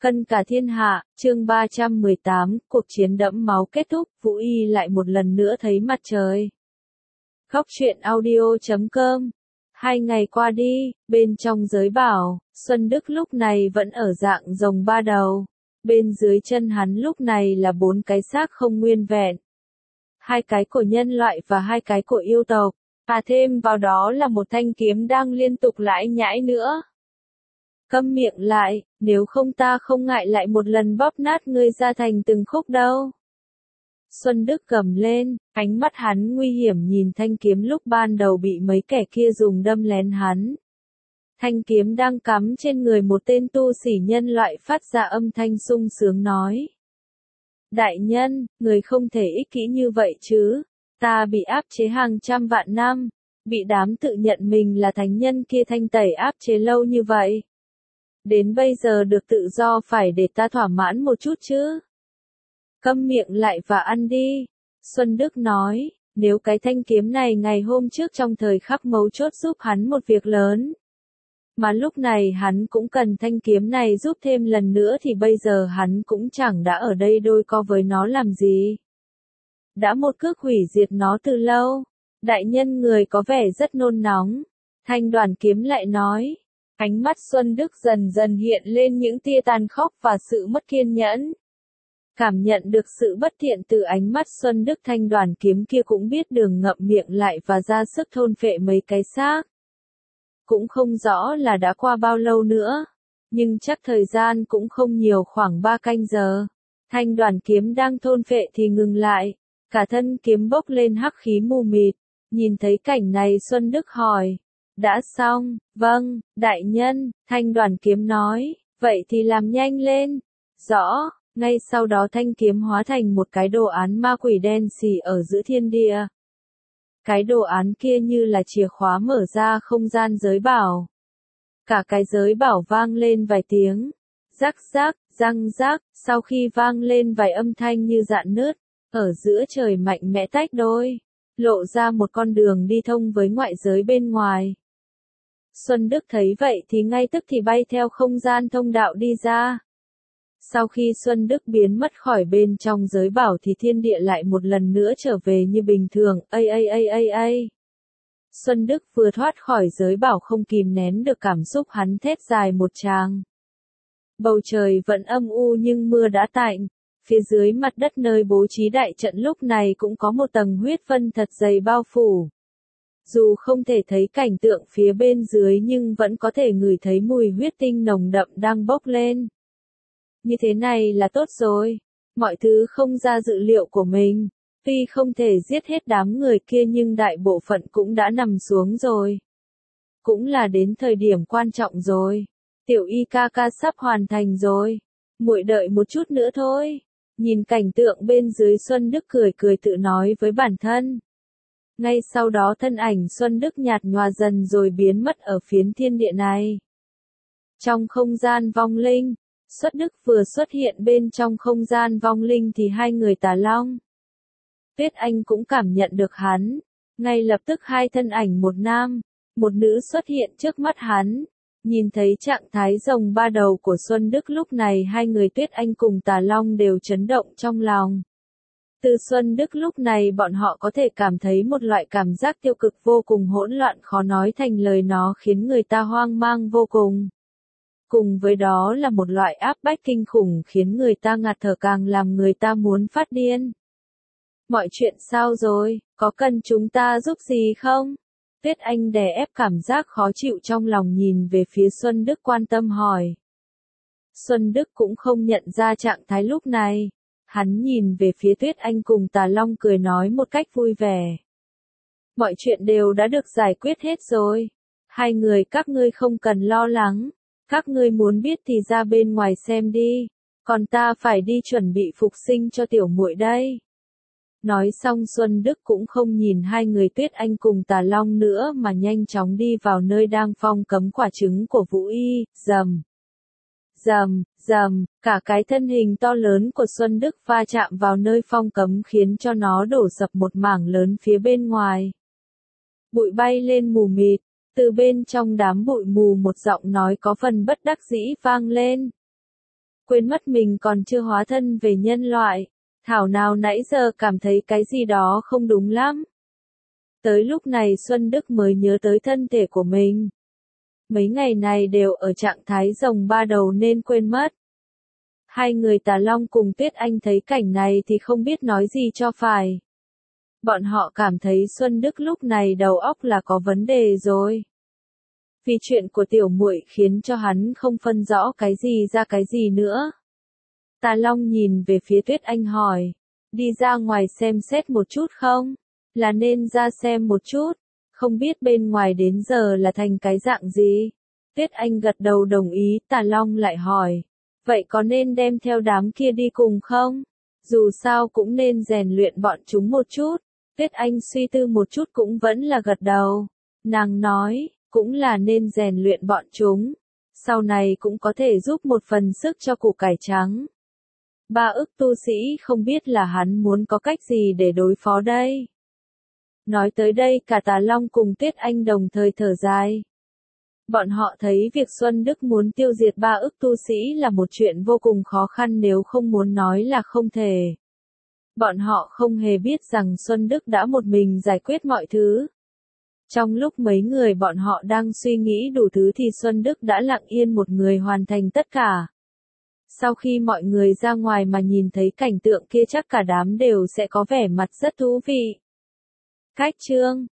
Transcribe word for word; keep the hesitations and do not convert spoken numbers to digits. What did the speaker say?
Cân cả thiên hạ, chương ba trăm mười tám, cuộc chiến đẫm máu kết thúc, Vũ Y lại một lần nữa thấy mặt trời. Khóc chuyện audio chấm com. Hai ngày qua đi, bên trong giới bảo, Xuân Đức lúc này vẫn ở dạng rồng ba đầu. Bên dưới chân hắn lúc này là bốn cái xác không nguyên vẹn. Hai cái của nhân loại và hai cái của yêu tộc. À thêm vào đó là một thanh kiếm đang liên tục lãi nhãi nữa. Câm miệng lại, nếu không ta không ngại lại một lần bóp nát ngươi ra thành từng khúc đâu. Xuân Đức gầm lên, ánh mắt hắn nguy hiểm nhìn thanh kiếm lúc ban đầu bị mấy kẻ kia dùng đâm lén hắn. Thanh kiếm đang cắm trên người một tên tu sĩ nhân loại phát ra âm thanh sung sướng nói. Đại nhân, người không thể ích kỷ như vậy chứ, ta bị áp chế hàng trăm vạn năm, bị đám tự nhận mình là thánh nhân kia thanh tẩy áp chế lâu như vậy. Đến bây giờ được tự do phải để ta thỏa mãn một chút chứ. Câm miệng lại và ăn đi. Xuân Đức nói, nếu cái thanh kiếm này ngày hôm trước trong thời khắc mấu chốt giúp hắn một việc lớn. Mà lúc này hắn cũng cần thanh kiếm này giúp thêm lần nữa thì bây giờ hắn cũng chẳng đã ở đây đôi co với nó làm gì. Đã một cước hủy diệt nó từ lâu. Đại nhân người có vẻ rất nôn nóng. Thanh Đoàn Kiếm lại nói. Ánh mắt Xuân Đức dần dần hiện lên những tia tàn khốc và sự mất kiên nhẫn. Cảm nhận được sự bất thiện từ ánh mắt Xuân Đức, Thanh Đoàn Kiếm kia cũng biết đường ngậm miệng lại và ra sức thôn phệ mấy cái xác. Cũng không rõ là đã qua bao lâu nữa, nhưng chắc thời gian cũng không nhiều, khoảng ba canh giờ. Thanh Đoàn Kiếm đang thôn phệ thì ngừng lại, cả thân kiếm bốc lên hắc khí mù mịt. Nhìn thấy cảnh này Xuân Đức hỏi. Đã xong, vâng, đại nhân, Thanh Đoàn Kiếm nói, vậy thì làm nhanh lên. Rõ, ngay sau đó thanh kiếm hóa thành một cái đồ án ma quỷ đen xì ở giữa thiên địa. Cái đồ án kia như là chìa khóa mở ra không gian giới bảo. Cả cái giới bảo vang lên vài tiếng, rắc rắc, răng rắc, sau khi vang lên vài âm thanh như rạn nứt, ở giữa trời mạnh mẽ tách đôi, lộ ra một con đường đi thông với ngoại giới bên ngoài. Xuân Đức thấy vậy thì ngay tức thì bay theo không gian thông đạo đi ra. Sau khi Xuân Đức biến mất khỏi bên trong giới bảo thì thiên địa lại một lần nữa trở về như bình thường, ây ây ây ây ây. Xuân Đức vừa thoát khỏi giới bảo không kìm nén được cảm xúc, hắn thét dài một tràng. Bầu trời vẫn âm u nhưng mưa đã tạnh, phía dưới mặt đất nơi bố trí đại trận lúc này cũng có một tầng huyết vân thật dày bao phủ. Dù không thể thấy cảnh tượng phía bên dưới nhưng vẫn có thể ngửi thấy mùi huyết tinh nồng đậm đang bốc lên. Như thế này là tốt rồi. Mọi thứ không ra dự liệu của mình. Tuy không thể giết hết đám người kia nhưng đại bộ phận cũng đã nằm xuống rồi. Cũng là đến thời điểm quan trọng rồi. Tiểu Y ca ca sắp hoàn thành rồi. Muội đợi một chút nữa thôi. Nhìn cảnh tượng bên dưới Xuân Đức cười cười tự nói với bản thân. Ngay sau đó thân ảnh Xuân Đức nhạt nhòa dần rồi biến mất ở phiến thiên địa này. Trong không gian vong linh, Xuất Đức vừa xuất hiện bên trong không gian vong linh thì hai người Tà Long. Tuyết Anh cũng cảm nhận được hắn. Ngay lập tức hai thân ảnh một nam, một nữ xuất hiện trước mắt hắn. Nhìn thấy trạng thái rồng ba đầu của Xuân Đức lúc này hai người Tuyết Anh cùng Tà Long đều chấn động trong lòng. Từ Xuân Đức lúc này bọn họ có thể cảm thấy một loại cảm giác tiêu cực vô cùng hỗn loạn khó nói thành lời, nó khiến người ta hoang mang vô cùng. Cùng với đó là một loại áp bách kinh khủng khiến người ta ngạt thở, càng làm người ta muốn phát điên. Mọi chuyện sao rồi, có cần chúng ta giúp gì không? Tuyết Anh đè ép cảm giác khó chịu trong lòng nhìn về phía Xuân Đức quan tâm hỏi. Xuân Đức cũng không nhận ra trạng thái lúc này. Hắn nhìn về phía Tuyết Anh cùng Tà Long cười nói một cách vui vẻ. Mọi chuyện đều đã được giải quyết hết rồi. Hai người các ngươi không cần lo lắng. Các ngươi muốn biết thì ra bên ngoài xem đi. Còn ta phải đi chuẩn bị phục sinh cho tiểu muội đây. Nói xong Xuân Đức cũng không nhìn hai người Tuyết Anh cùng Tà Long nữa mà nhanh chóng đi vào nơi đang phong cấm quả trứng của Vũ Y, rầm. Rầm, rầm, cả cái thân hình to lớn của Xuân Đức va chạm vào nơi phong cấm khiến cho nó đổ sập một mảng lớn phía bên ngoài. Bụi bay lên mù mịt, từ bên trong đám bụi mù một giọng nói có phần bất đắc dĩ vang lên. quên mất mình còn chưa hóa thân về nhân loại. Thảo nào nãy giờ cảm thấy cái gì đó không đúng lắm. Tới lúc này Xuân Đức mới nhớ tới thân thể của mình. Mấy ngày này đều ở trạng thái rồng ba đầu nên quên mất. Hai người Tà Long cùng Tuyết Anh thấy cảnh này thì không biết nói gì cho phải. Bọn họ cảm thấy Xuân Đức lúc này đầu óc là có vấn đề rồi. Vì chuyện của tiểu muội khiến cho hắn không phân rõ cái gì ra cái gì nữa. Tà Long nhìn về phía Tuyết Anh hỏi, đi ra ngoài xem xét một chút không? Là nên ra xem một chút, không biết bên ngoài đến giờ là thành cái dạng gì? Tuyết Anh gật đầu đồng ý, Tà Long lại hỏi, vậy có nên đem theo đám kia đi cùng không? Dù sao cũng nên rèn luyện bọn chúng một chút. Tuyết Anh suy tư một chút cũng vẫn là gật đầu. Nàng nói, cũng là nên rèn luyện bọn chúng. Sau này cũng có thể giúp một phần sức cho củ cải trắng. Ba ức tu sĩ không biết là hắn muốn có cách gì để đối phó đây. Nói tới đây cả Tà Long cùng Tuyết Anh đồng thời thở dài. Bọn họ thấy việc Xuân Đức muốn tiêu diệt ba ức tu sĩ là một chuyện vô cùng khó khăn nếu không muốn nói là không thể. Bọn họ không hề biết rằng Xuân Đức đã một mình giải quyết mọi thứ. Trong lúc mấy người bọn họ đang suy nghĩ đủ thứ thì Xuân Đức đã lặng yên một người hoàn thành tất cả. Sau khi mọi người ra ngoài mà nhìn thấy cảnh tượng kia chắc cả đám đều sẽ có vẻ mặt rất thú vị. Cách chương